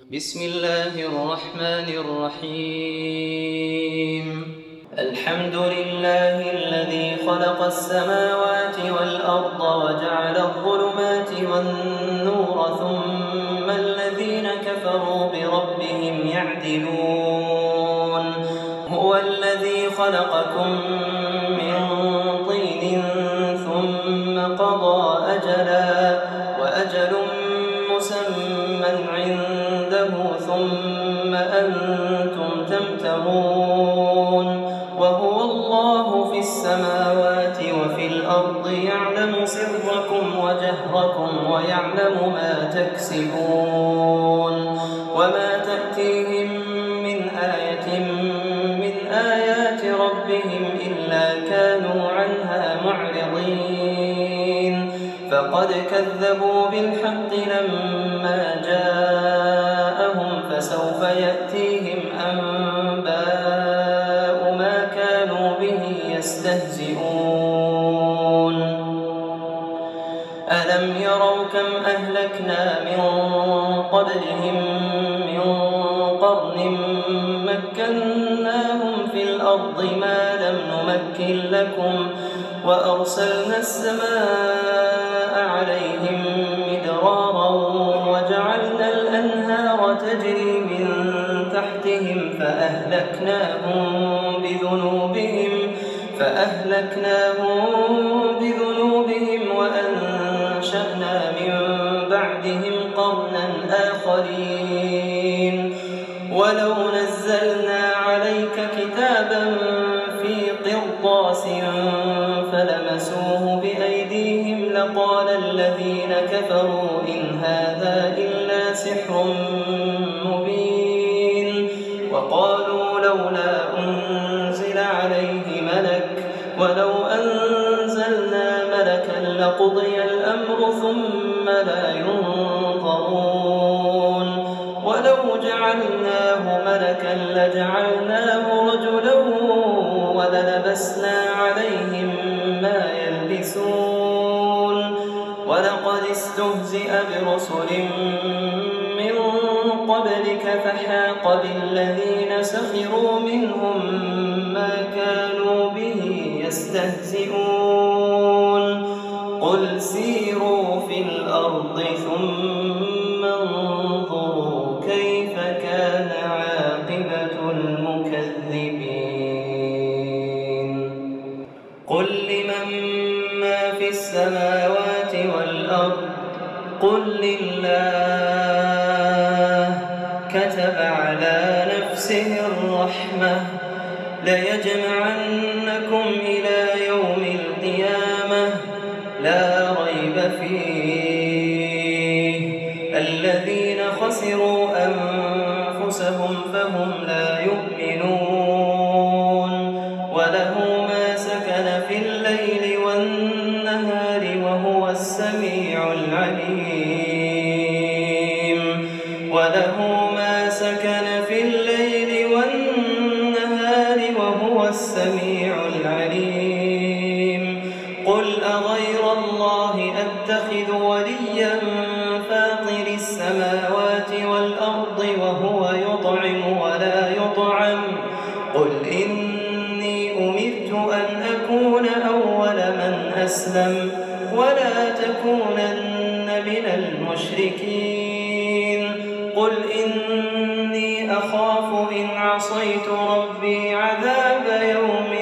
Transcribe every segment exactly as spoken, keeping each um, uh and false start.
بسم الله الرحمن الرحيم الحمد لله الذي خلق السماوات والأرض وجعل الظلمات والنور ثم الذين كفروا بربهم يعدلون هو الذي خلقكم من طين ثم قضى أجلا وأجل مسمى عنده ثم أنتم تمترون وهو الله في السماوات وفي الأرض يعلم سركم وجهركم ويعلم ما تكسبون وما تأتيهم من آية من آيات ربهم إلا كانوا عنها معرضين فقد كذبوا بالحق لما جاءهم فسوف يأتيهم أنباء ما كانوا به يستهزئون ألم يروا كم أهلكنا من قبلهم من قرن مكناهم في الأرض ما لم نمكن لكم وأرسلنا السماء عليهم مدرارا وجعلنا الأنهار تجري من تحتهم فأهلكناهم بذنوبهم فأهلكناهم بذنوبهم وأنشأنا من بعدهم قرنا آخرين ولو نزلنا عليك كتابا في قرطاس فلمسوه بأيديهم لقال الذين كفروا إن هذا إلا سحر مبين وقالوا لولا أنزل عليه ملك ولو أنزلنا ملكا لقضي الأمر ثم لا ينظرون ولو جعلناه ملكا لجعلناه رجلا وللبسنا عليهم ما يلبسون ولقد استهزئ برسل من قبلك فحاق بالذين سخروا منهم ما كانوا به يستهزئون قل سيروا في الأرض ثم انظروا كيف كان عاقبة المكذبين قل لمن ما في السماوات والأرض قل لله كتب على نفسه الرحمة ليجمعنكم إلى يوم القيامة لا ريب فيه الذين خسروا أنفسهم فهم لا يؤمنون وله ما سكن في الليل والنهار وهو السميع العليم وله ما سكن في الليل والنهار وهو السميع العليم قل أغير الله أتخذ وليا فاطر السماوات والأرض وهو يطعم ولا يطعم قل إني أمرت أن أكون أول من أسلم ولا تكونن من المشركين قل إني أخاف إن عصيت ربي عذاب يوم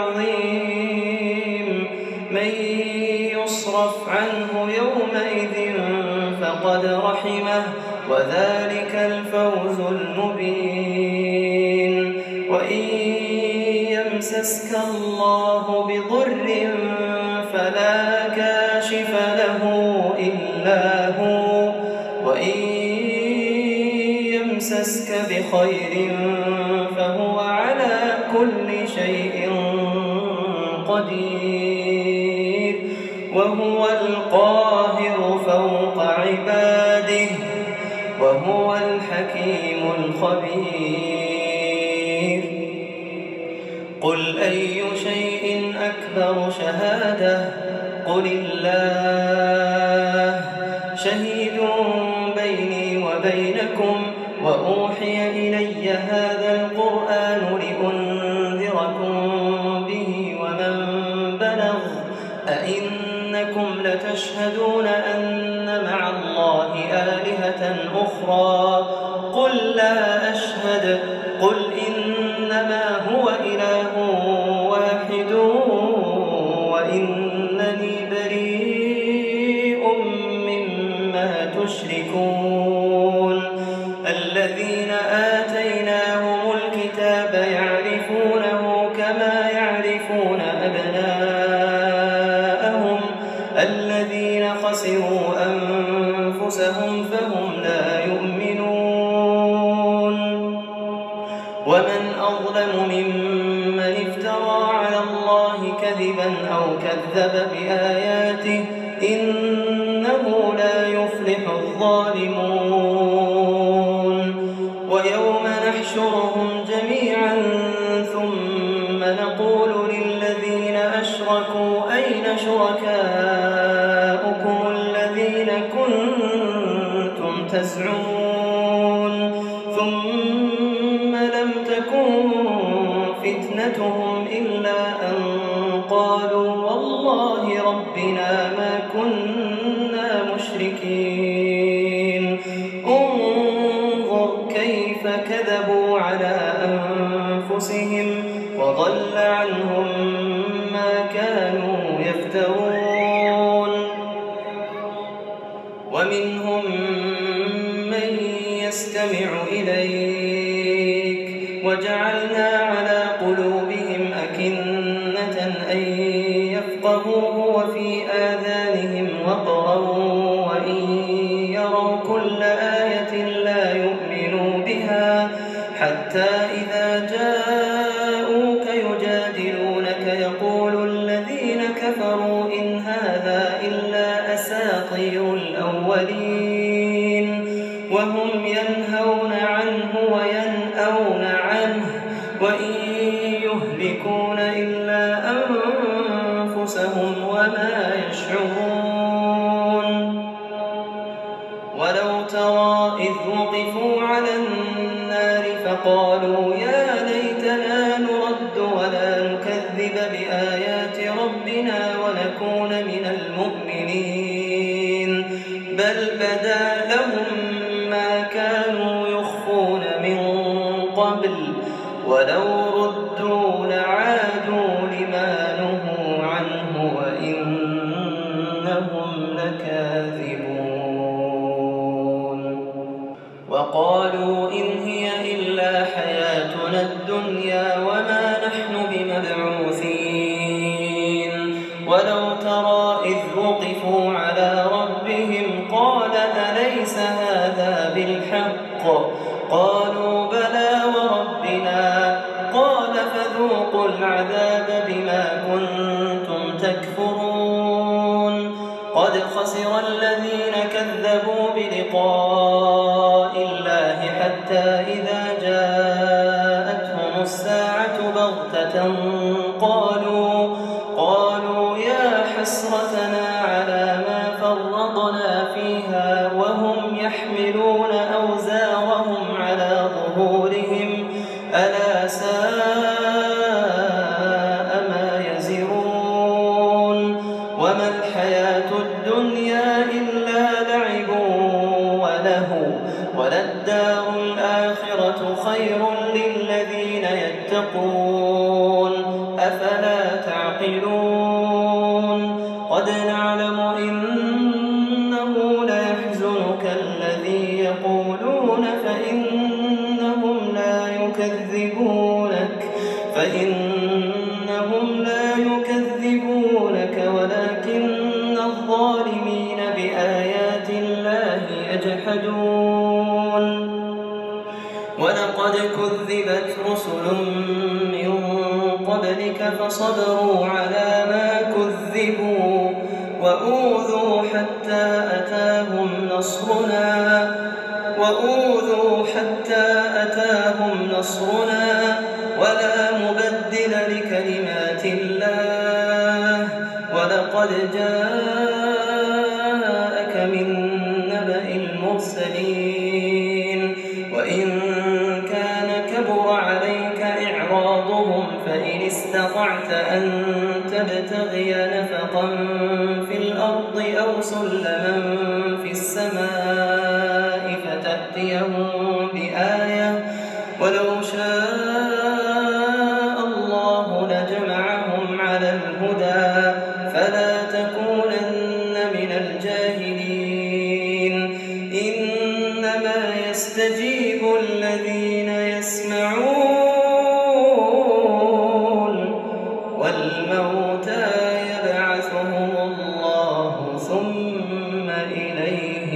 عظيم من يصرف عنه يومئذ فقد رحمه وذلك الفوز المبين وإن يمسسك الله بضر فلا كاشف له إلا هو وإن يمسسك بخير فهو على كل شيء قدير وهو القاهر فوق عباده وهو الحكيم الخبير قل أي شيء أكبر شهادة قل الله شهيد بيني وبينكم وأوحي إلي هذا القرآن لأنذركم به ومن بلغ أئنكم لتشهدون أن مع الله آلهة أخرى قل لا أشهد قل إنما هو إله واحد وإنني بريء مما تشركون الذين آتيناهم الكتاب يعرفونه كما يعرفون أبناءهم الذين خسروا أنفسهم فهم لا يؤمنون ومن أظلم ممن افترى على الله كذبا أو كذب بآياته إنه لا يفلح الظالمون ويوم نحشرهم جميعا ثم نقول للذين أشركوا أين شركاؤكم الذين كنتم تزعمون ثم لم تكن فتنتهم إلا أن قالوا والله ربنا ما كنا مشركين انظر كيف كذبوا على أنفسهم وضل عنهم ما كانوا يفترون ومنهم من يستمع إليك وجعلنا على قلوبهم أكنة أن يفقهوه وفي آذانهم وقرا وإن يروا كل آية لا يؤمنوا بها حتى إذا جاءوك يجادلونك يقول الذين كفروا إن هذا إلا أساطير الأولين وهم ينهون عنه وينأون عنه وإن يهلكون إلا أنفسهم وما يشعرون ولو ترى إذ وقفوا على النار فقالوا يا ليتنا نرد ولا نكذب بآيات ربنا ونكون من المؤمنين بل بدا لهم ما كانوا يخفون من قبل ولو ردوا لعادوا لما نهوا عنه وإنهم لكاذبون وقالوا إن هي إلا حياتنا الدنيا وما نحن بمبعوثين ولو ترى إذ وقفوا على ربهم قال أليس هذا بالحق قالوا بلى وربنا قال فذوقوا العذاب بما كنتم تكفرون قد خسر الذين كذبوا بلقاء الله حتى إذا جاءتهم الساعة بغتة قالوا قالوا يا حسرتنا على ما فرطنا فيها وهم يحملون أوزارهم على ظهورهم ألا ساء ما يزرون وما الحياة الدنيا إلا لعب وله وللدار الآخرة خير للذين يتقون أفلا تعقلون قد نعلم إنه ليحزنك الذي يقولون فإنهم لا يكذبونك فإنهم لا يكذبونك ولكن الظالمين بآيات الله يجحدون ولقد كذبت رسل من قبلك فصبروا على ما كذبوا وأوذوا حتى أتاهم نصرنا وأوذوا حتى أتاهم نصرنا ولا مبدل لكلمات الله ولقد جاءك من نبأ المرسلين وإن كان كبر عليك إعراضهم فإن استطعت أن تبتغي نفقا في الأرض أو سلما في السماء فتأتيهم بآية ولو شاء الله لجمعهم على الهدى فلا تكونن من الجاهلين إنما يستجيب الذين يسمعون والموتى يبعثهم الله ثم إليه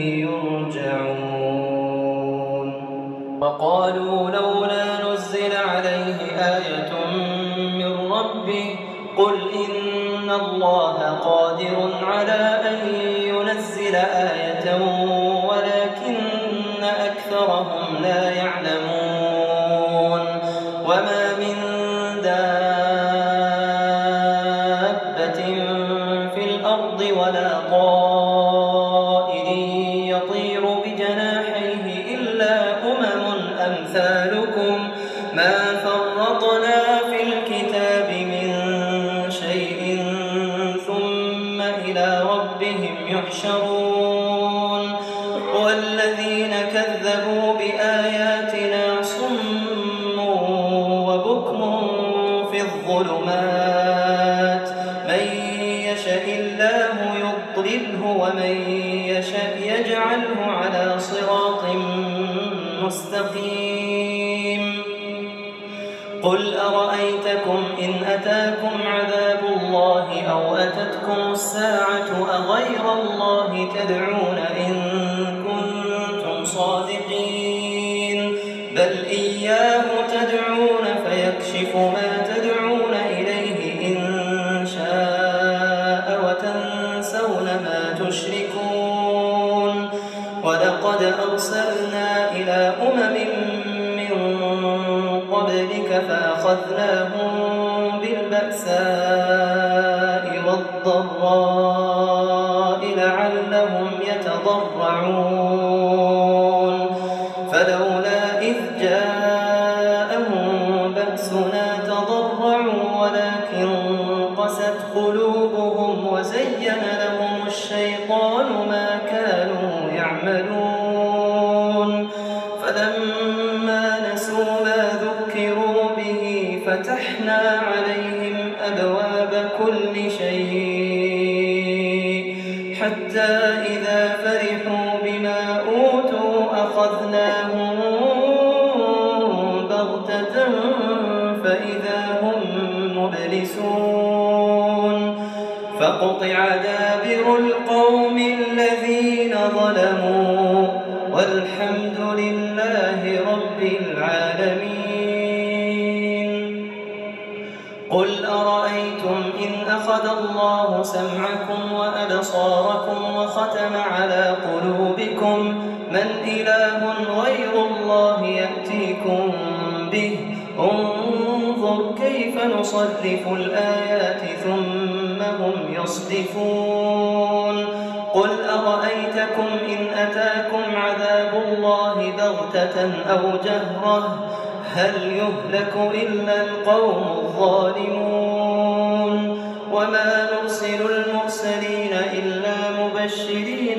يرجعون وقالوا لولا نزل عليه آية من ربه قل إن الله قادر على أن ينزل آية ولكن أكثرهم لا يعلمون وما من دابة في الأرض ولا طائر يطير بجناحيه إلا أمم أمثالكم ما فرطنا في الكتاب من شيء ثم إلى ربهم يحشرون والذين كذبوا بآياتنا صم وبكم في الظلمات من يشاء الله يضلله ومن يشاء يجعله على صراط مستقيم قل أرأيتكم إن أتاكم عذاب الله أو أتتكم الساعة أغير الله تدعون إن كنتم صادقين بل إياه تدعون فيكشف ما تدعون إليه إن شاء وتنسون ما تشركون ولقد أرسلنا إلى أمم من قبلك فأخذناهم بالبأساء والضراء لعلهم يتضرعون فلولا إذ جاءهم بأسنا تضرعوا ولكن قست قلوبهم وزين لهم الشيطان ما كانوا يعملون فلما نسوا ما ذكروا به فتحنا عليهم أبواب كل شيء حتى إذا فرحوا بما أوتوا أخذناهم بغتة فإذا هم مبلسون فقطع دابر القوم الذين ظلموا والحمد لله رب العالمين قل أرأيتم إن أخذ الله سمعكم وأبصاركم وختم على قلوبكم من إله غير الله يأتيكم به انظر كيف نصرف الآيات ثم هم يصدفون قل أرأيتكم إن أتاكم عذاب الله بغتة أو جهرة هل يهلك إلا القوم الظالمون وما نرسل المرسلين إلا مبشرين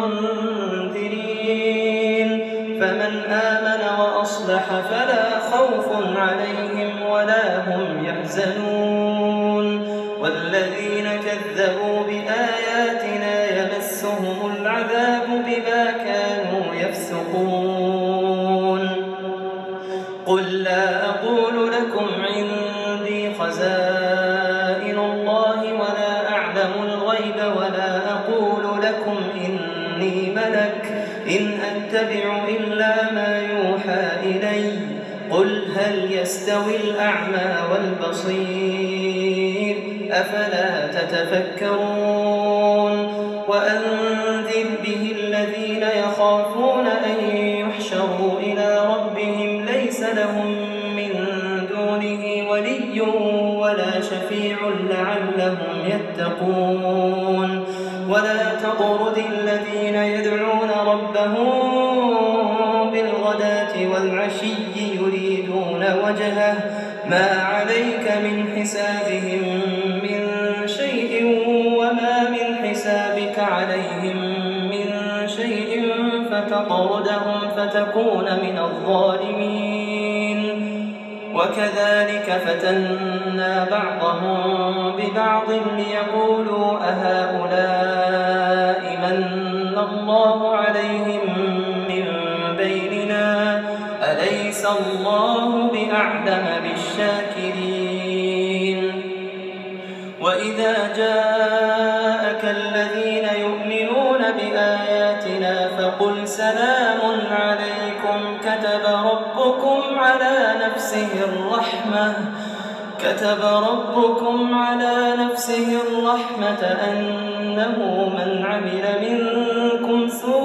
ومنذرين فمن آمن وأصلح فلا خوف عليهم ولا هم يحزنون والذين كذبوا بآياتنا يمسهم العذاب بما كانوا يفسقون قل لا أقول لكم عندي خزائن الله ولا أعلم الغيب ولا أقول لكم إني ملك إن أتبع إلا ما يوحى إلي قل هل يستوي الأعمى والبصير أفلا تتفكرون وأنذر به الذين يخافون أن يحشروا إلى ربهم ليس لهم من دونه ولي ولا شفيع لعلهم يتقون ولا تطرد الذين يدعون ربهم بالغداة والعشي والعشي يريدون وجهه ما عليك من حسابهم من شيء وما من حسابك عليهم من شيء فتطردهم فتكون من الظالمين. وكذلك فتنا بعضهم ببعض ليقولوا أهؤلاء من الله عليهم من بيننا أليس الله بأعلم بالشاكرين. وإذا جاءك الذين يؤمنون بآياتنا فقل سلام عليكم كتب ربكم على نفسه الرحمة كتب ربكم على نفسه الرحمة أنه من عمل منكم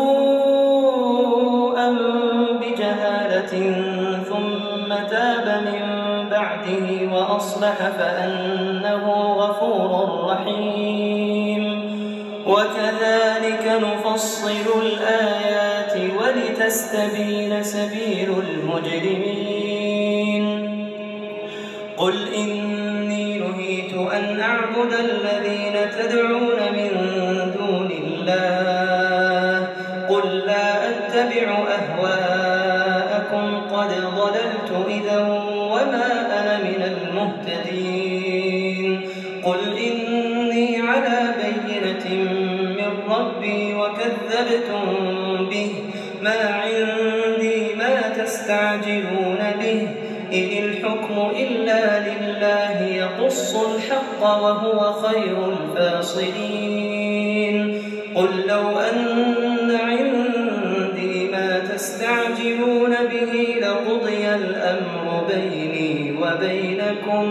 سوءا بجهالة ثم تاب من بعده وأصلح فأنه غفور رحيم. وكذلك نفصل الآيات ولتستبين سبيل المجرمين. قل إني نهيت أن أعبد الذين تدعون من دون الله قل لا أتبع أهواءكم قد ضللت إذا وما أنا من المهتدين. قل إني على بينة من ربي وكذبتم به ما عندي ما تستعجلون به إن الحكم إلا لله يقص الحق وهو خير الفاصلين. قل لو أن عندي ما تستعجلون به لقضي الأمر بيني وبينكم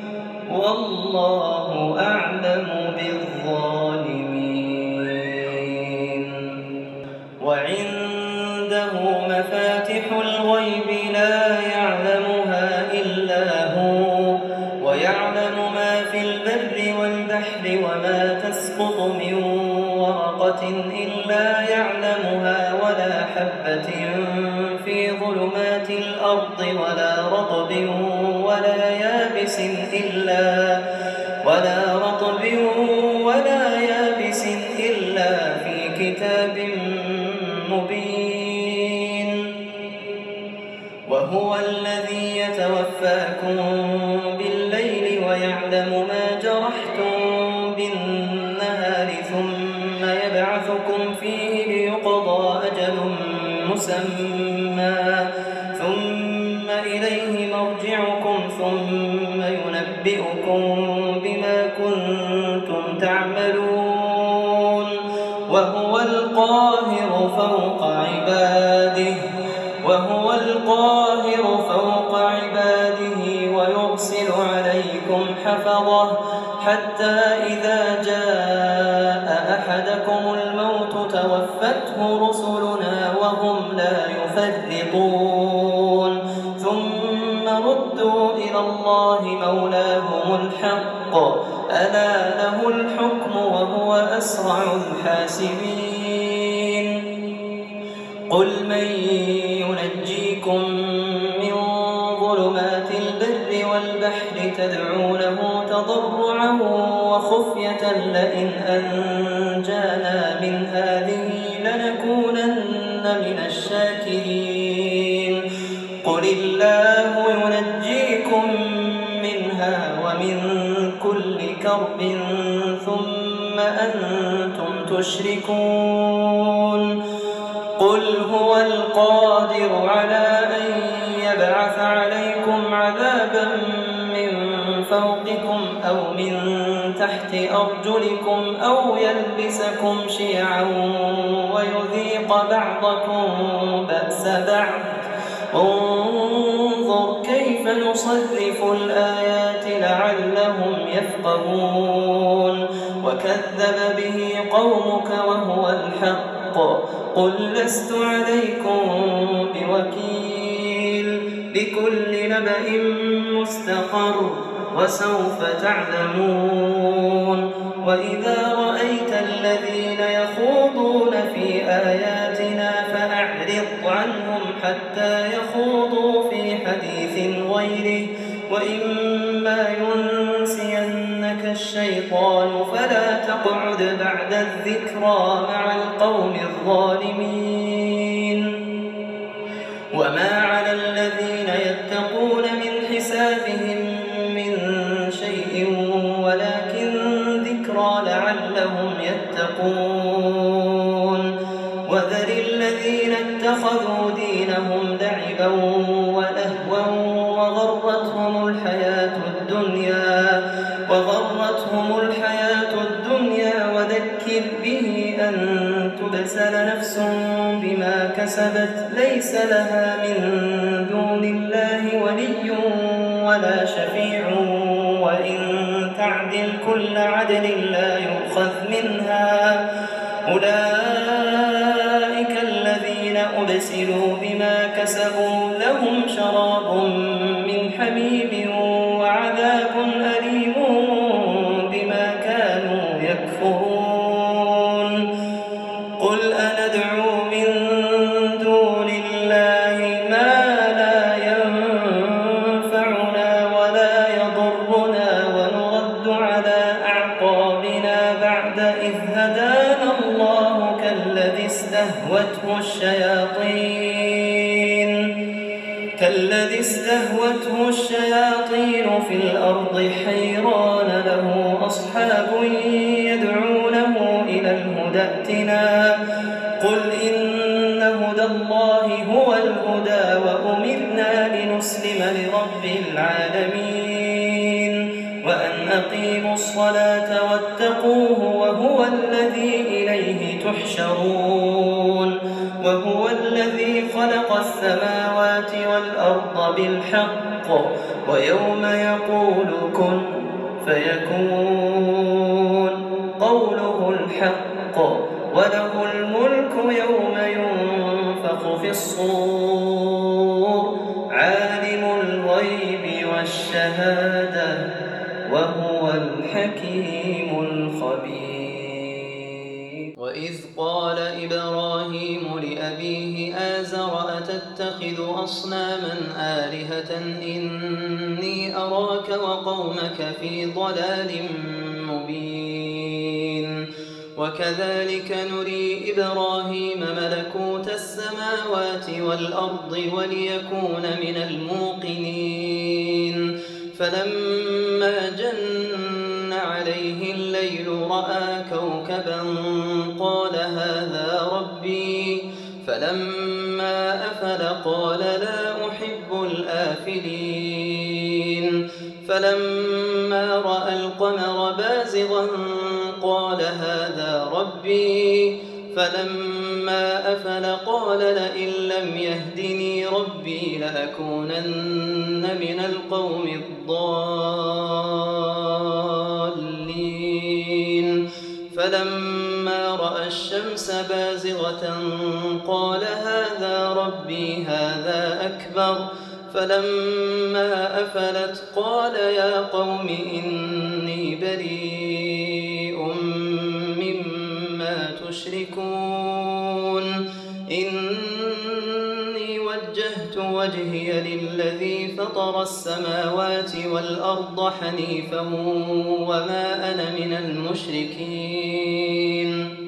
والله أعلم بالظالمين. وعنده مفاتح الغيب لا يعلمها إلا هو ويعلم ما في البر والبحر وما تسقط من ورقة إلا يعلمها ولا حبة في ظلمات الأرض ولا رطب ولا يابس إلا ولا رطب ولا يابس إلا في كتاب مبين. وهو الذي يتوفاكم بالليل ويعلم ما جرحتم بالنهار ثم يبعثكم فيه ليقضى أجل مسمى ثم إليه مرجعكم ثم ينبئكم بما كنتم تعملون. وهو القاهر فوق عباده وهو القاهر فوق عباده ويرسل عليكم حفظه حتى إذا جاء أحدكم الموت توفته رسلنا وهم لا يفرطون ثم ردوا إلى الله مولاهم الحق ألا له الحكم وهو أسرع الحاسبين. قل من ينجيكم من ظلمات البر والبحر تدعونه تضرعا وخفية لئن أنجانا من هذه لنكونن من الشاكرين. قل الله ينجيكم منها ومن كل كرب ثم أنتم تشركون. قل هو القادر على أن يبعث عليكم عذابا من فوقكم أو من تحت أرجلكم أو يلبسكم شيعا ويذيق بعضكم بأس بعض. انظر كيف نصرف الآيات لعلهم يفقهون. وكذب به قومك وهو الحق قل لست عليكم بوكيل لكل نبأ مستقر وسوف تعلمون. وإذا رأيت الذين يخوضون في آياتنا فأعرض عنهم حتى يخوضوا غيره، وإما ينسينك الشيطان فلا تقعد بعد الذكرى مع القوم الظالمين. وما على الذين يتقون من حسابهم من شيء ولكن ذكرى لعلهم يتقون. وذر الذين اتخذوا دينهم لعبا ولهوا وغرتهم الحياة الدنيا وغرتهم الحياة الدنيا وذكر به أن تبسل نفس بما كسبت ليس لها من دون الله ولي ولا شفيع، وإن تعدل كل عدل لا يؤخذ منها. أولئك الذين أبسلوا بما كسبوا لهم شراب من حميم وعذاب أليم بما كانوا يكفرون. قل أندعو من دون الله ما لا ينفعنا ولا يضرنا ونرد على أعقابنا بعد إذ هدانا الله كالذي استهوته الشياطين كالذي استهوته الشياطين في الأرض حيران له أصحاب يدعونه إلى الهدى ائتنا. قل إن هدى الله هو الهدى وأمرنا لنسلم لرب العالمين وأن أقيموا الصلاة واتقوه وهو الذي إليه تحشرون. وهو الذي خلق السماوات والأرض بالحق ويوم يقول كن فيكون قوله الحق وله الملك يوم ينفخ في الصور عالم الغيب والشهادة وهو الحكيم الخبير. وإذ قال إبراهيم لأبيه آزر أتتخذ أصناما آلهة إني أراك وقومك في ضلال مبين. وكذلك نري إبراهيم ملكوت السماوات والأرض وليكون من الموقنين. فلما جن عليه الليل رأى كوكبا قال هذا ربي. فلما أفل قال لا أحب الآفلين. فلما رأى القمر بازغا قال هذا ربي. فلما أفل قال لئن لم يهدني ربي لأكونن من القوم الضالين. فلما رأى الشمس بازغة قال هذا ربي هذا أكبر. فلما أفلت قال يا قوم إني بريء مما تشركون. إني وجهت وجهي للذي فطر السماوات والأرض حنيفا وما أنا من المشركين.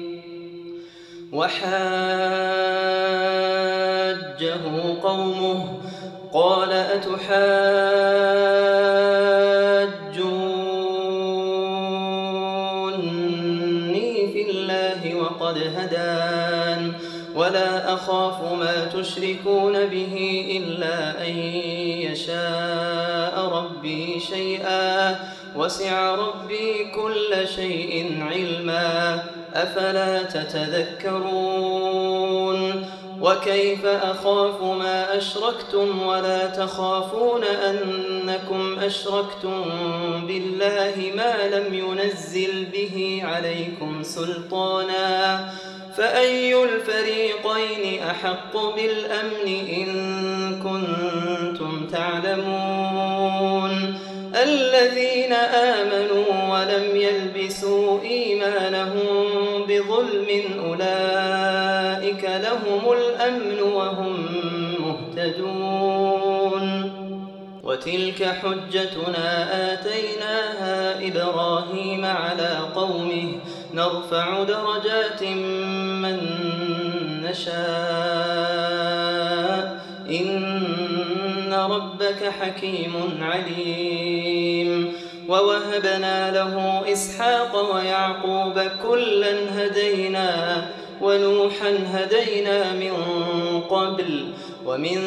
وحاجه قومه قال أتحاجوني في الله وقد هدان ولا أخاف ما تشركون به إلا أن يشاء ربي شيئا وسع ربي كل شيء علما أفلا تتذكرون. وكيف أخاف ما أشركتم ولا تخافون أنكم أشركتم بالله ما لم ينزل به عليكم سلطانا فأي الفريقين أحق بالأمن إن كنتم تعلمون. الذين آمنوا ولم يلبسوا إيمانهم بظلم أولئك لهم الأمن وهم مهتدون. وتلك حجتنا آتيناها إبراهيم على قومه نرفع درجات من نشاء إن ربك حكيم عليم. ووهبنا له إسحاق ويعقوب كلا هدينا ونوحا هدينا من قبل ومن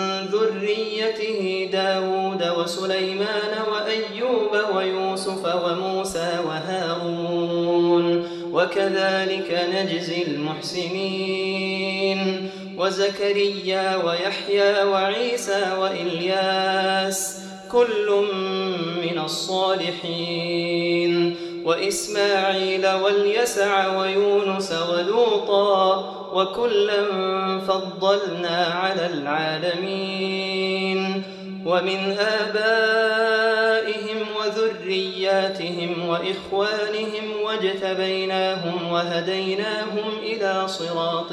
ذريته داود وسليمان وأيوب ويوسف وموسى وهارون وكذلك نجزي المحسنين. وزكريا ويحيى وعيسى وإلياس كل من الصالحين وإسماعيل واليسع ويونس ولوطا وكلا فضلنا على العالمين. ومن آبائهم وذرياتهم وإخوانهم واجتبيناهم وهديناهم إلى صراط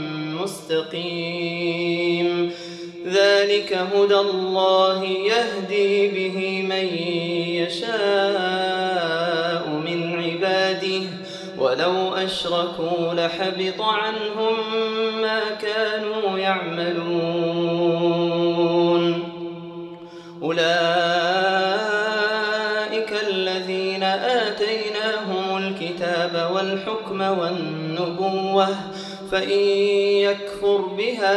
مستقيم. ذلك هدى الله يهدي به من يشاء من عباده ولو أشركوا لحبط عنهم ما كانوا يعملون. أولئك الذين آتيناهم الكتاب والحكم والنبوة فإن يكفر بها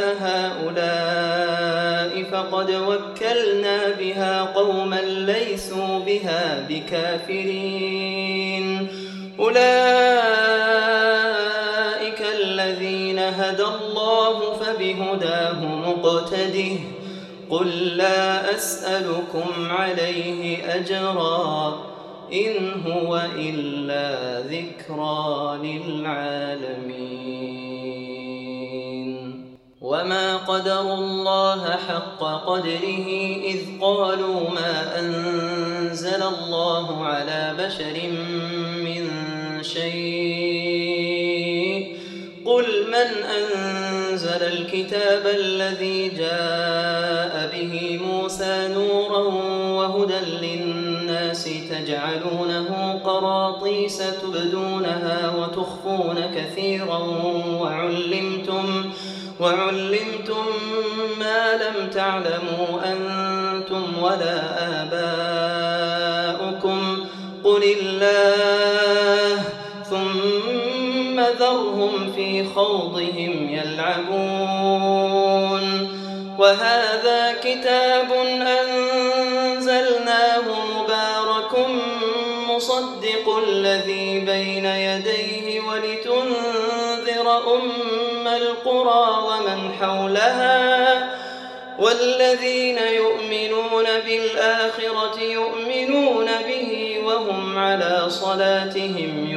هؤلاء فقد وكلنا بها قوما ليسوا بها بكافرين. أولئك الذين هدى الله فبهداه مقتده قل لا أسألكم عليه أجرا إن هو إلا ذكرى للعالمين. وما قدروا الله حق قدره إذ قالوا ما أنزل الله على بشر من شيء قل من أنزل الكتاب الذي جاء به موسى نورا وهدى للناس تجعلونه قراطيس تبدونها وتخفون كثيرا وعلمتم, وعلمتم ما لم تعلموا أنتم ولا آباؤكم قل الله ثم ذرهم في خوضهم يلعبون. وهذا كتاب أنزلناه مبارك مصدق الذي بين يديه ولتنذر أم القرى ومن حولها والذين يؤمنون بالآخرة يؤمنون به وهم على صلاتهم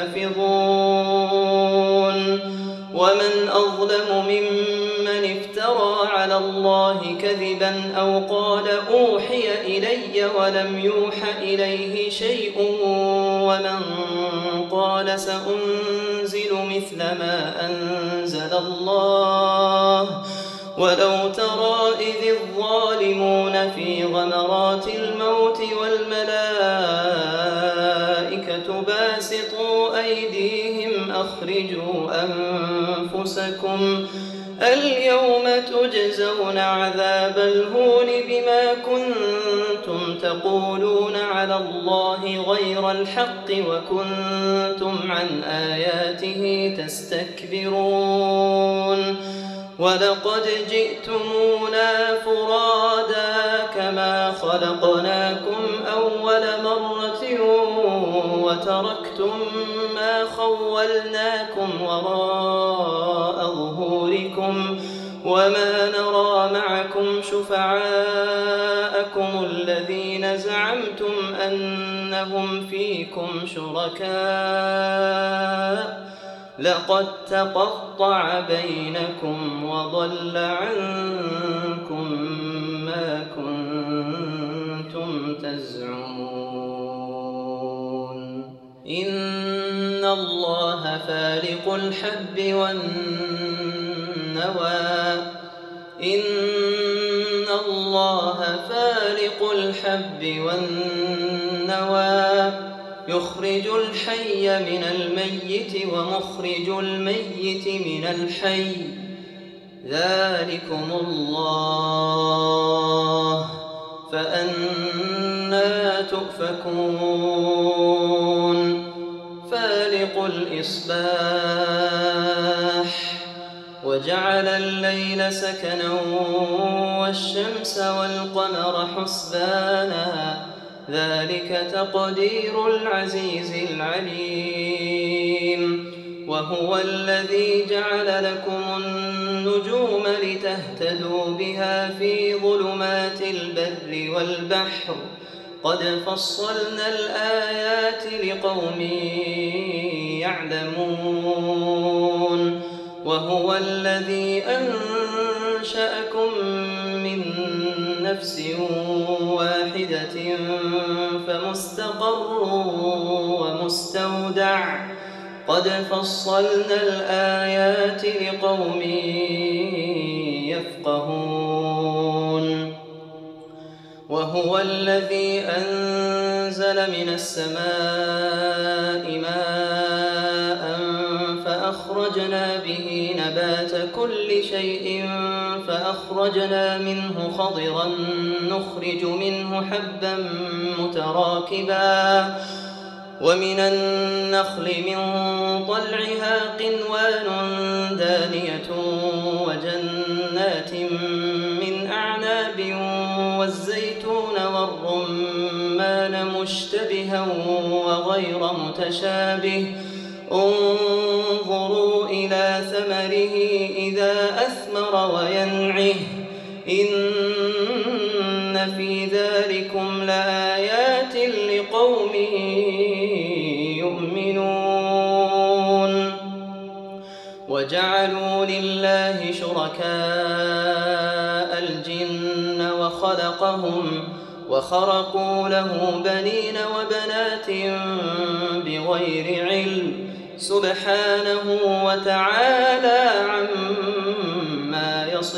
يحافظون. ومن أظلم ممن افترى على الله كذبا أو قال أوحي إلي ولم يوح إليه شيء ومن قال سأنزل مثل ما أنزل الله ولو ترى إذ الظالمون في غمرات الموت والملائكة باسطوا أيديهم أخرجوا أنفسكم اليوم تجزون عذاب الهون بما كنتم تقولون على الله غير الحق وكنتم عن آياته تستكبرون. ولقد جئتمونا فرادا كما خلقناكم أول مرة وتركتم ما خولناكم وراء ظهوركم وما نرى معكم شفعاءكم الذين زعمتم أنهم فيكم شركاء لقد تقطع بينكم وضل عنكم ما كنتم تزعمون. إن الله فالق الحب والنوى إن الله الله فالق الحب والنوى يخرج الحي من الميت ومخرج الميت من الحي ذلكم الله فأنى تؤفكون فالق الإصباح وجعل الليل سكنا والشمس والقمر حسبانا ذلك تقدير العزيز العليم وهو الذي جعل لكم النجوم لتهتدوا بها في ظلمات البر والبحر قد فصلنا الآيات لقوم يعلمون وهو الذي أنشأكم من نفس واحدة فمستقر ومستودع قد فصلنا الآيات لقوم يفقهون وهو الذي أنزل من السماء ماء فأخرجنا به نبات كل شيء فأخرجنا منه خضرا نخرج منه حبا متراكبا ومن النخل من طلعها قنوان دانية وجنات من أعناب والزيتون والرمان مشتبها وغير متشابه انظروا إلى ثمره إذا أثمر وينعه إن في ذلكم لآيات لقوم يؤمنون وجعلوا لله شركاء الجن وخلقهم وخرقوا له بنين وبنات بغير علم سبحانه وتعالى عما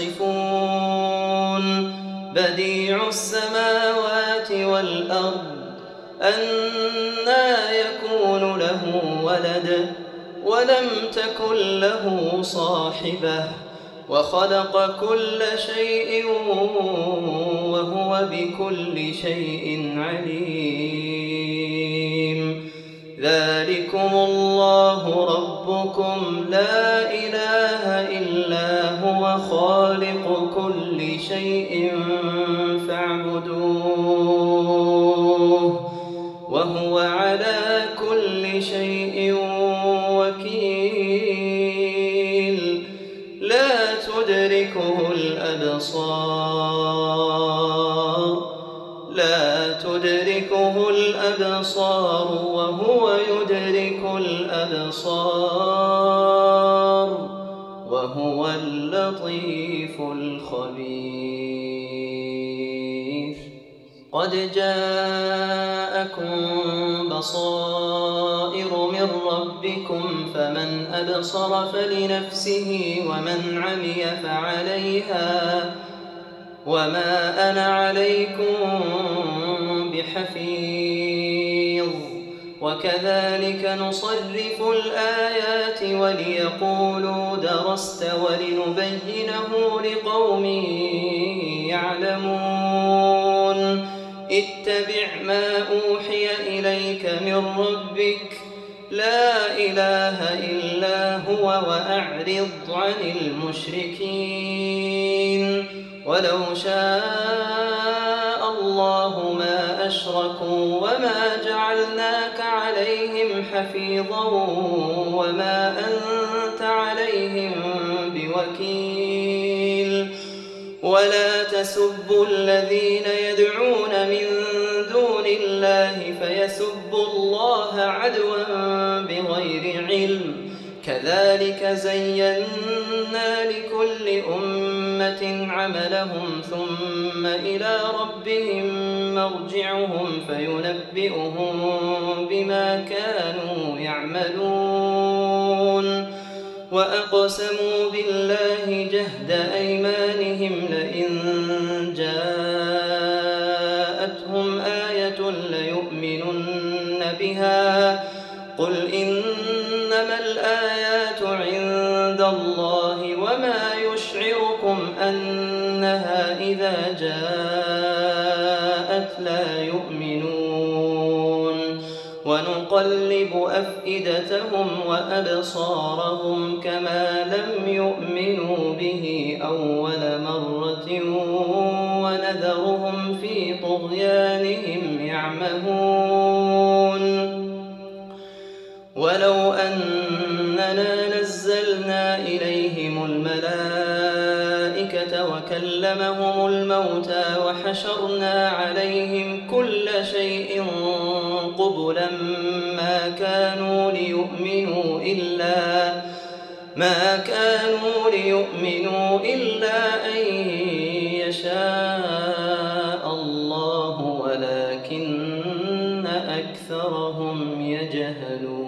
يصفون بديع السماوات والأرض أنى يكون له ولد ولم تكن له صاحبة وخلق كل شيء وهو بكل شيء عليم ذلكم الله ربكم لا إله إلا هو خالق كل شيء فاعبدوه وهو على كل شيء وكيل لا تدركه الأبصار لا تدركه الأبصار وهو يدرك الأبصار وهو اللطيف الخبير قد جاءكم بصائر من ربكم فمن أبصر فلنفسه ومن عمي فعليها وما أنا عليكم بحفيظ وكذلك نصرف الآيات وليقولوا درست ولنبينه لقوم يعلمون اتبع ما أوحي إليك من ربك لا إله إلا هو وأعرض عن المشركين ولو شاء الله ما أشركوا وما جعلناك عليهم حفيظا وما أنت عليهم بوكيل ولا تسبوا الذين يدعون من دون الله فيسبوا الله عدوا بغير علم كذلك زينا لكل أمة عملهم ثم إلى ربهم مرجعهم فينبئهم بما كانوا يعملون وأقسموا بالله جهد أيمانهم لئن جاءوا بها قل إنما الآيات عند الله وما يشعركم أنها إذا جاءت لا يؤمنون ونقلب أفئدتهم وأبصارهم كما لم يؤمنوا به أول مرة ونذرهم في طغيانهم يعمهون ولو أننا نزلنا إليهم الملائكة وكلمهم الموتى وحشرنا عليهم كل شيء قبلا ما كانوا ليؤمنوا إلا ما كانوا ليؤمنوا إلا أن يشاء الله ولكن أكثرهم يجهلون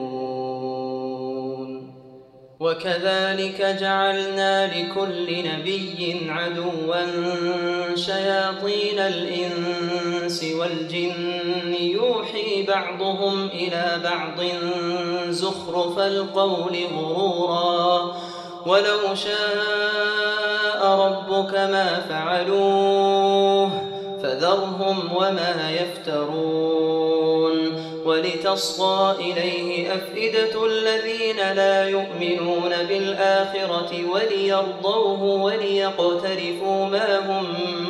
وكذلك جعلنا لكل نبي عدوا شياطين الإنس والجن يوحي بعضهم إلى بعض زخرف القول غرورا ولو شاء ربك ما فعلوه فذرهم وما يفترون ولتصغى إليه أفئدة الذين لا يؤمنون بالآخرة وليرضوه وليقترفوا ما هم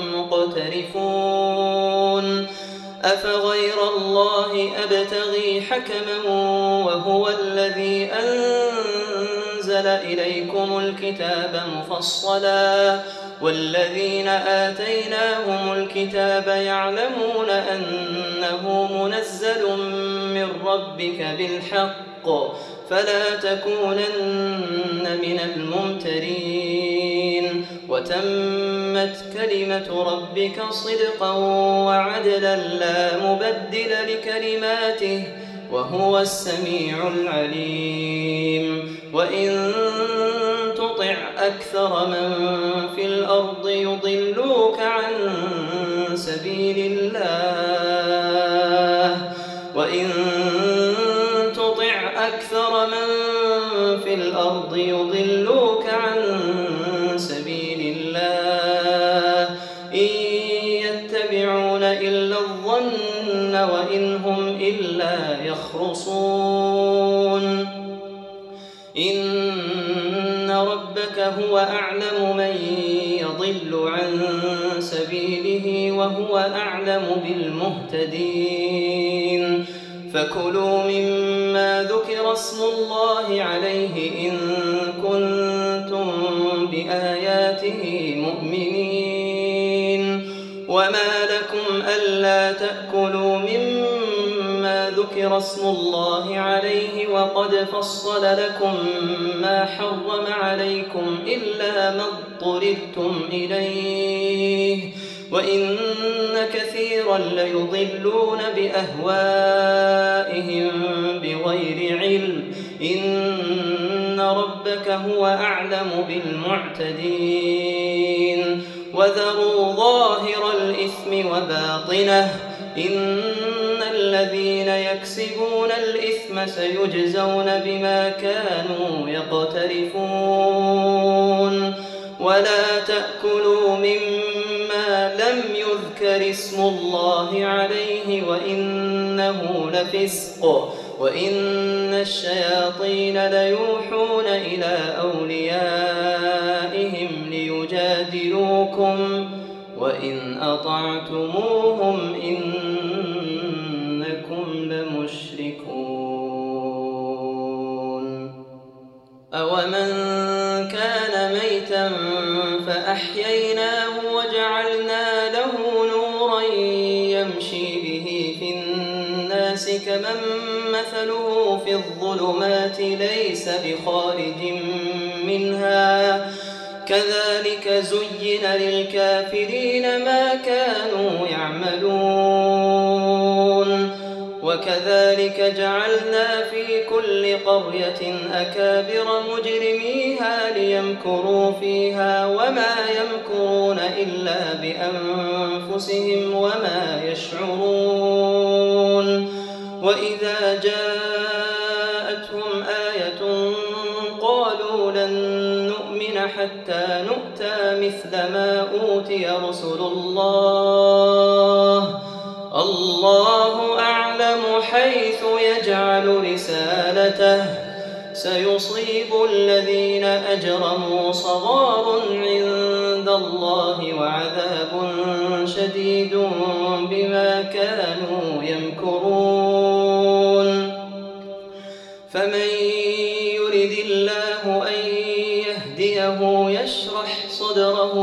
مقترفون أفغير الله أبتغي حكما وهو الذي أنزل إليكم الكتاب مفصلا والذين آتيناهم الكتاب يعلمون أنه منزل من ربك بالحق فلا تكونن من الممترين وتمت كلمة ربك صدقا وعدلا لا مبدل لكلماته وهو السميع العليم وإن تطع أكثر من في الأرض يضلوك عن سبيل الله وإن تطع أكثر من في الأرض يضلوك عن سبيل الله إن يتبعون إلا الظن وإن هم إلا يخرصون إن ربك هو أعلم من يضل عن سبيله وهو أعلم بالمهتدين فكلوا مما ذكر اسم الله عليه إن كنتم بآياته مؤمنين وما لكم ألا تأكلوا مما ذكر اسم الله عليه وقد فصل لكم ما حرم عليكم إلا ما اضطررتم إليه وإن كثيرا ليضلون بأهوائهم بغير علم إن ربك هو أعلم بالمعتدين وذروا ظاهر الإثم وباطنه إن الذين يكسبون الإثم سيجزون بما كانوا يقترفون ولا تأكلوا مما لم يذكر اسم الله عليه وإنه لفسق وإن الشياطين ليوحون إلى أوليائهم ليجادلوكم وإن أطعتموهم إنكم لمشركون أومن كان ميتا فأحييناه وجعلنا له نورا يمشي به في الناس كمن مثله في الظلمات ليس بخارج منها كذلك زين للكافرين ما كانوا يعملون وكذلك جعلنا في كل قرية أكابر مجرميها ليمكروا فيها وما يمكرون إلا بأنفسهم وما يشعرون وإذا جاءتهم آية قالوا لن نؤمن حتى نؤتى مثل ما أوتي رسل الله الله أعلم حيث يجعل رسالته سيصيب الذين أجرموا صغار عند الله وعذاب شديد بما كانوا يمكرون فمن يرد الله أن يهديه يشرح صدره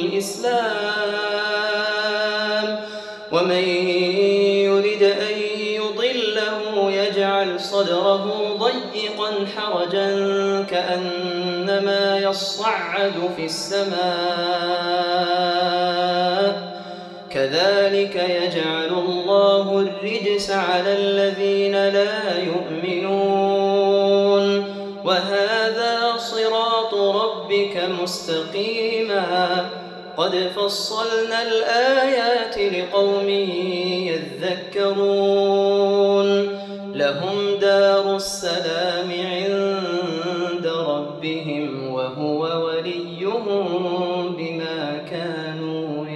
للإسلام ومن يرد أن يضله يجعل صدره ضيقا حرجا كأنما يصعد في السماء كذلك يجعل الله الرجس على الذين لا يؤمنون وهذا صراط ربك مستقيما قد فصلنا الآيات لقوم يذكرون لهم دار السلام عند ربهم وهو وليهم بما كانوا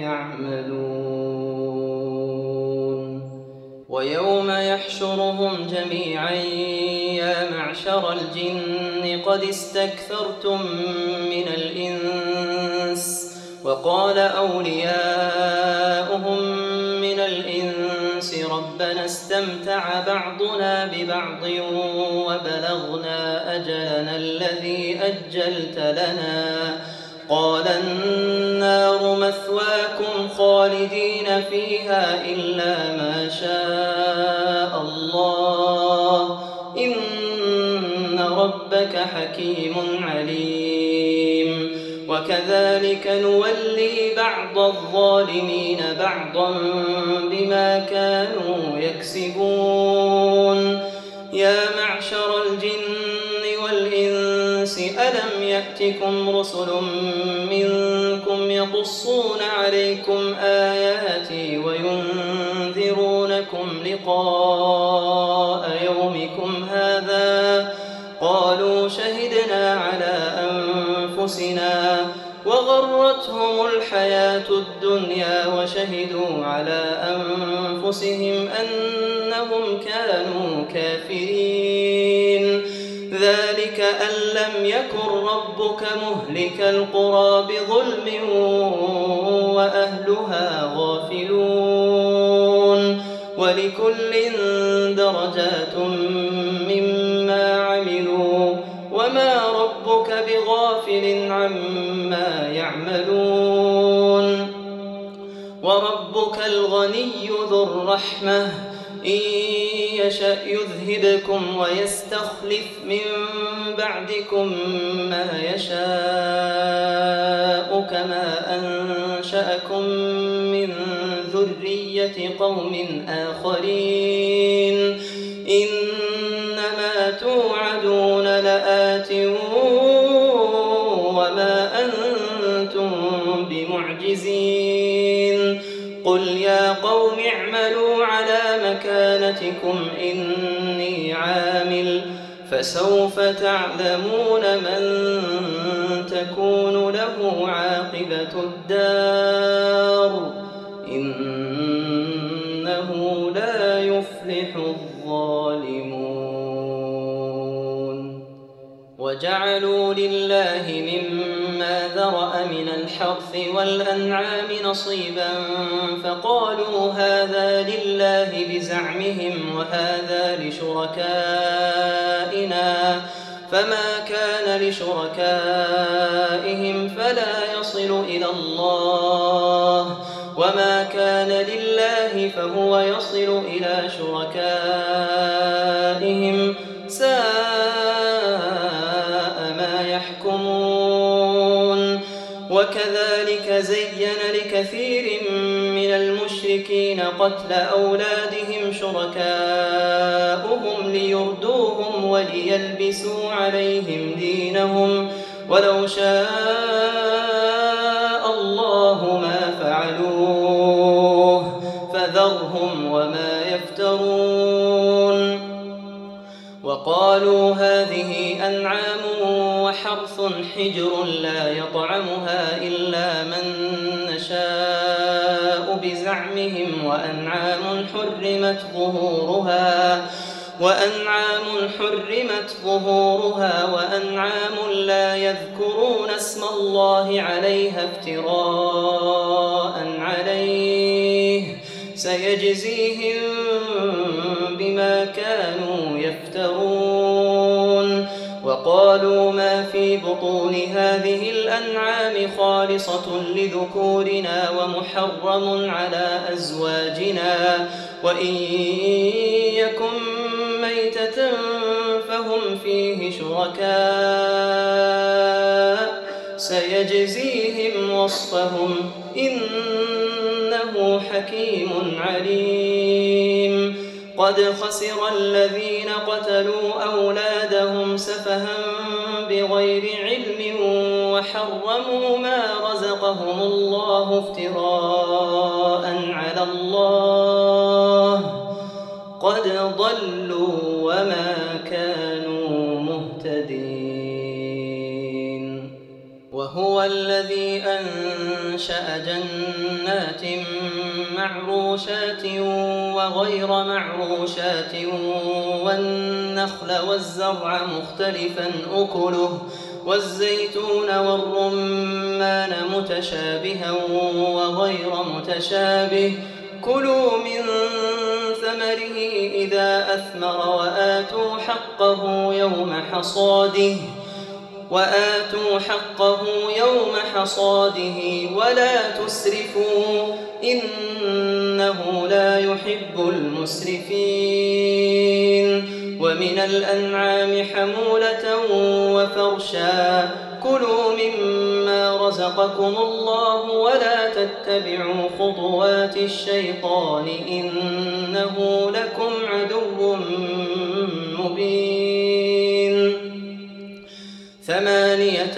يعملون ويوم يحشرهم جميعا يا معشر الجن قد استكثرتم من الإنس وقال أولياؤهم من الإنس ربنا استمتع بعضنا ببعض وبلغنا أجلنا الذي أجلت لنا قال النار مثواكم خالدين فيها إلا ما شاء الله إن ربك حكيم عليم وكذلك نولي بعض الظالمين بعضا بما كانوا يكسبون يا معشر الجن والإنس ألم يأتكم رسل منكم يقصون عليكم آياتي وينذرونكم لقاء يومكم هذا قالوا شهدنا على أنفسنا وغرتهم الحياة الدنيا وشهدوا على أنفسهم أنهم كانوا كافرين ذلك أن لم يكن ربك مهلك القرى بظلم وأهلها غافلون ولكل درجات مما عملوا وما ربك بغافل عما يعملون وربك الغني ذو الرحمة إن يشأ يذهبكم ويستخلف من بعدكم ما يشاء كما أنشأكم من ذرية قوم آخرين إنما توعدون لآت وما أنتم بمعجزين قل يا قوم اعملوا على مكانتكم إني عامل فسوف تعلمون من تكون له عاقبة الدار إنه لا يفلح الظالمون وجعلوا لله مما ذرأ من الحرث والأنعام نصيبا فقالوا هذا لله بزعمهم وهذا لشركائنا فما كان لشركائهم فلا يصل إلى الله وما كان لله فهو يصل إلى شركائهم ساء ما يحكمون وكذلك زين لكثير من المشركين قتل أولادهم شركاؤهم ليردوهم وليلبسوا عليهم دينهم ولو شاء الله ما فعلوه فذرهم وما يفترون وقالوا هذه أنعام وحرث حجر لا يطعمها إلا من نشاء بزعمهم وأنعام حرمت ظهورها وأنعام حرمت ظهورها وأنعام لا يذكرون اسم الله عليها افتراء عليه سيجزيهم بما كانوا يفترون. وقالوا ما في بطون هذه الأنعام خالصة لذكورنا ومحرم على أزواجنا وإن يكن ميتة فهم فيه شركاء سيجزيهم وصفهم إنه حكيم عليم. قد خسر الذين قتلوا أولادهم سفها بغير علم وحرموا ما رزقهم الله افتراء على الله قد ضلوا وما كانوا مهتدين. وهو الذي أنشأ جنات معروشات وغير معروشات والنخل والزرع مختلفا أكله والزيتون والرمان متشابها وغير متشابه كلوا من ثمره إذا أثمر وآتوا حقه يوم حصاده وآتوا حقه يوم حصاده ولا تسرفوا إنه لا يحب المسرفين. ومن الأنعام حمولة وفرشا كلوا مما رزقكم الله ولا تتبعوا خطوات الشيطان إنه لكم عدو مبين. ثمانية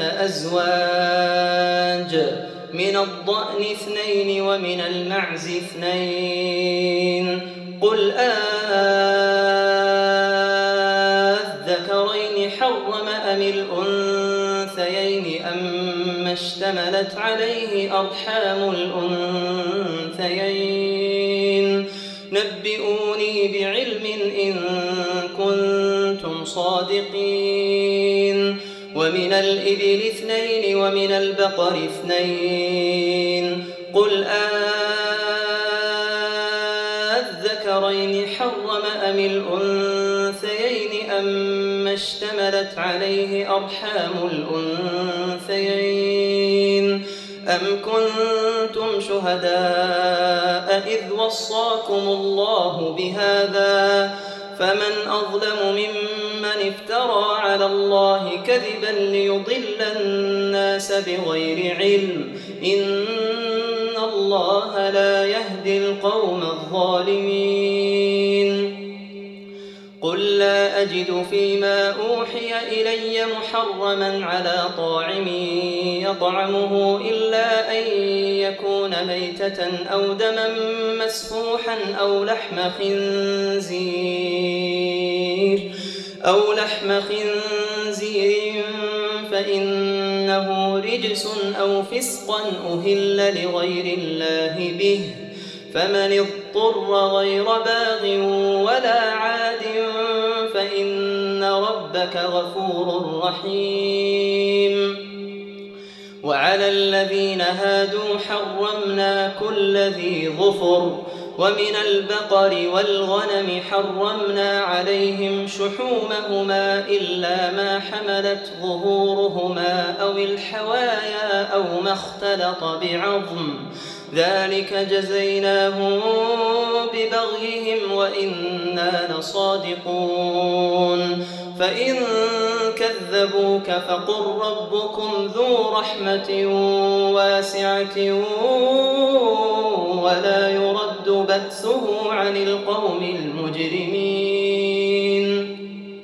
أزواج من الضأن اثنين ومن المعز اثنين قل أذكرين حرم أم الأنثيين أم اشتملت عليه أرحام الأنثيين نبئوني بعلم إن كنتم صادقين. ومن الإبل اثنين ومن البقر اثنين قل أذكرين حرم أم الأنثيين أم اشتملت عليه أرحام الأنثيين أم كنتم شهداء إذ وصاكم الله بهذا فمن أظلم ممن افترى على الله كذبا ليضل الناس بغير علم إن الله لا يهدي القوم الظالمين. قل لا أجد فيما أوحي إلي محرما على طاعم يطعمه إلا أن يكون ميتة أو دما مسفوحا أو لحم خنزير أو لحم خنزير فإنه رجس أو فسقا أهل لغير الله به فمن اضطر غير باغ ولا عاد فإن ربك غفور رحيم. وعلى الذين هادوا حرمنا كل ذي ظفر ومن البقر والغنم حرمنا عليهم شحومهما إلا ما حملت ظهورهما أو الحوايا أو ما اختلط بعظم ذلك جزيناهم ببغيهم وإنا لصادقون. فإن كذبوك فقل ربكم ذو رحمة واسعة ولا يرد بأسه عن القوم المجرمين.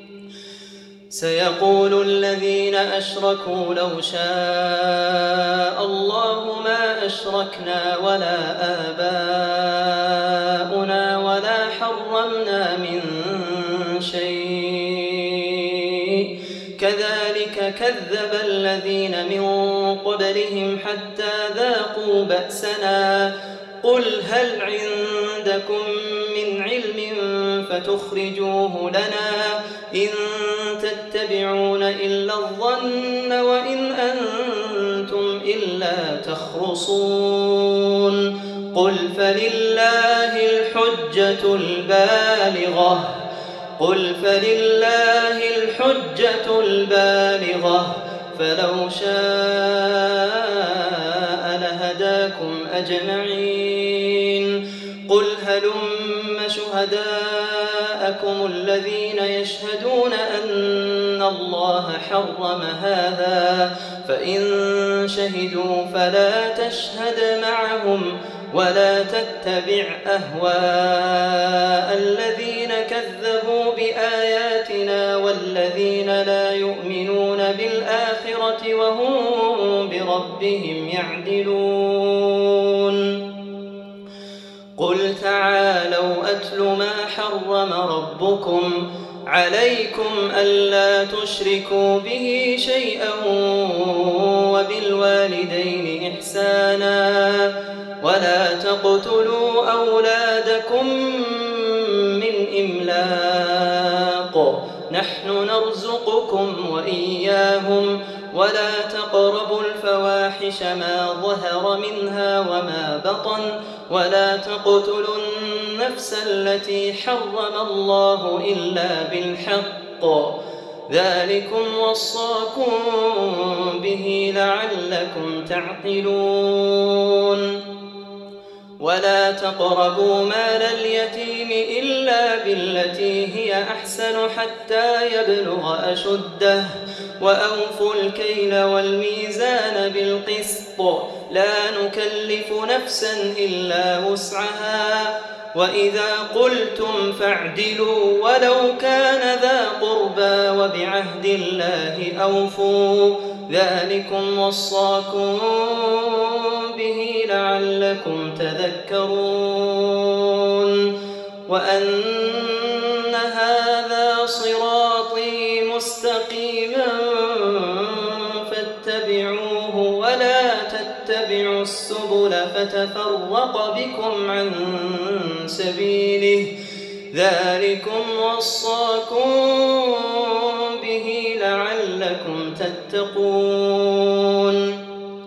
سيقول الذين أشركوا لو شاء الله ما أشركنا ولا آباؤنا ولا حرمنا من شيء كذب الذين من قبلهم حتى ذاقوا بأسنا قل هل عندكم من علم فتخرجوه لنا إن تتبعون إلا الظن وإن أنتم إلا تخرصون قل فلله الحجة البالغة قل فلله الحجة البالغة فلو شاء لهداكم أجمعين قل هلم شهداءكم الذين يشهدون أن الله حرم هذا فإن شهدوا فلا تشهد معهم ولا تتبع أهواء الذين كذبوا بآياتنا والذين لا يؤمنون بالآخرة وهم بربهم يعدلون قل تعالوا أتل ما حرم ربكم عليكم ألا تشركوا به شيئا وبالوالدين إحسانا ولا تقتلوا أولادكم من إملاق نحن نرزقكم وإياهم ولا تقربوا الفواحش ما ظهر منها وما بطن ولا تقتلوا النفس التي حرم الله إلا بالحق ذلكم وصاكم به لعلكم تعقلون ولا تقربوا مال اليتيم إلا بالتي هي أحسن حتى يبلغ أشده وأوفوا الكيل والميزان بالقسط لا نكلف نفسا إلا وسعها وإذا قلتم فاعدلوا ولو كان ذا قربى وبعهد الله أوفوا ذلكم وصاكم به لعلكم تذكرون وأن هذا صراطي مستقيما فاتبعوه ولا تتبعوا السبل فتفرق بكم عن سبيله ذلكم وصاكم به لعلكم تتقون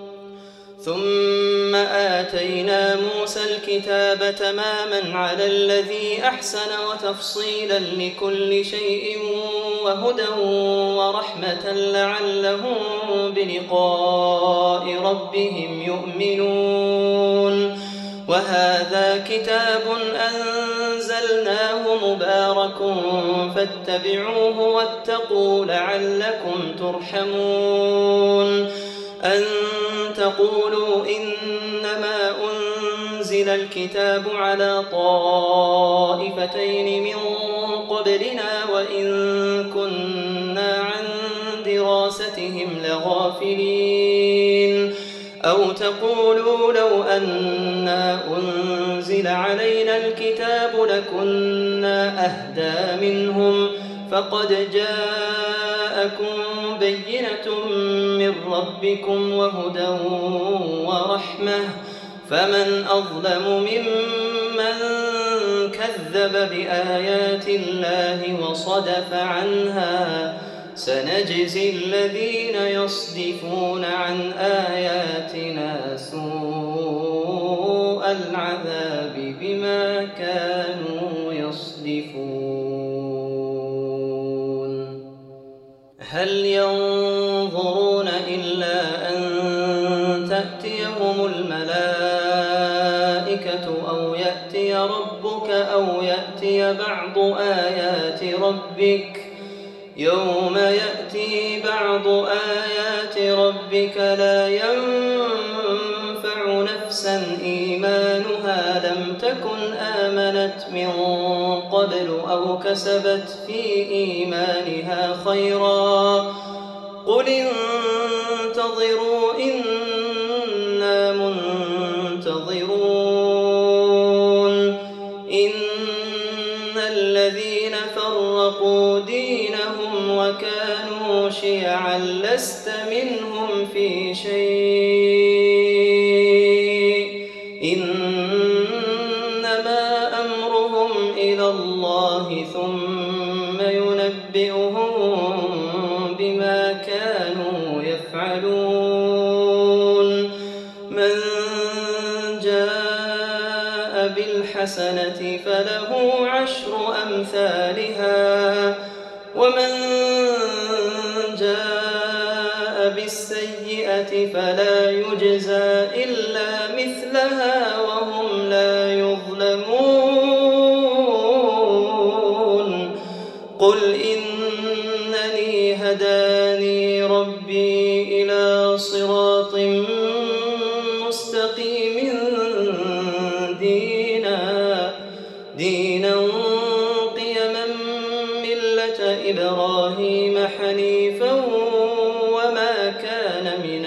ثم آتينا موسى الكتاب تماما على الذي أحسن وتفصيلا لكل شيء وهدى ورحمة لعلهم بلقاء ربهم يؤمنون وهذا كتاب أنزلناه مبارك فاتبعوه واتقوا لعلكم ترحمون أن تقولوا إنما أنزل الكتاب على طائفتين من قبلنا وإن كنا عن دراستهم لغافلين أو تقولوا لو أنا أنزل علينا الكتاب لكنا أهدى منهم فقد جاءكم بينة من ربكم وهدى ورحمة فمن أظلم ممن كذب بآيات الله وصدف عنها سنجزي الذين يصدفون عن آياتنا سوء العذاب بما كانوا يصدفون هل ينظرون إلا أن تأتيهم الملائكة أو يأتي ربك أو يأتي بعض آيات ربك يوم يأتي بعض آيات ربك لا ينفع نفسا إيمانها لم تكن آمنت من قبل أو كسبت في إيمانها خيرا قل انتظروا إنا منتظرون إن الذين فرقوا دينهم وكانوا شيعا لست منهم في شيء إنما أمرهم إلى الله ثم ينبئهم بما كانوا يفعلون من جاء بالحسنة فله عشر أمثالها ومن جاء بالسيئة فلا يجزى إلا مثلها وهم لا يظلمون قل إنني هداني ربي إلى صراط مستقيم دينا دينا قيما ملة إبراهيم حنيفا وما كان من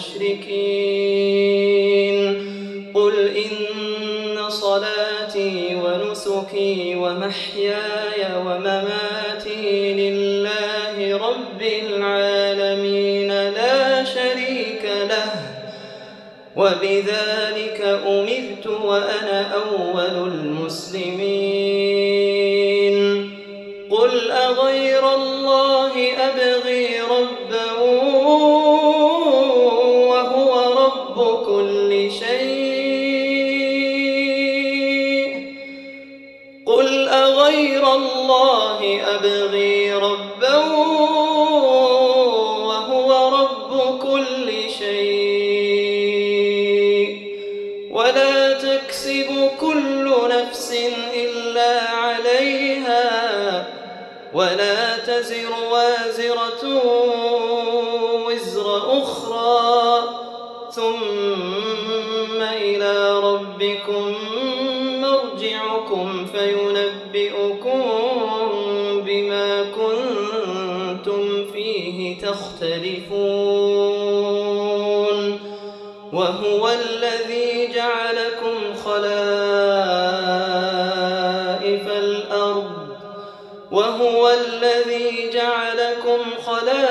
المشركين قل إن صلاتي ونسكي ومحياي ومماتي لله رب العالمين لا شريك له وبذلك أمرت وأنا أول المسلمين قل أغير الله أبغي ربا وهو رب كل شيء قل أغير الله أبغي ربا وهو رب كل شيء ولا تكسب كل نفس إلا عليها ولا تزر وازرة وزر أخرى ثم إلى ربكم مرجعكم فينبئكم بما كنتم فيه تختلفون وهو الذي جعلكم خلائف الأرض وهو الذي جعلكم خلائف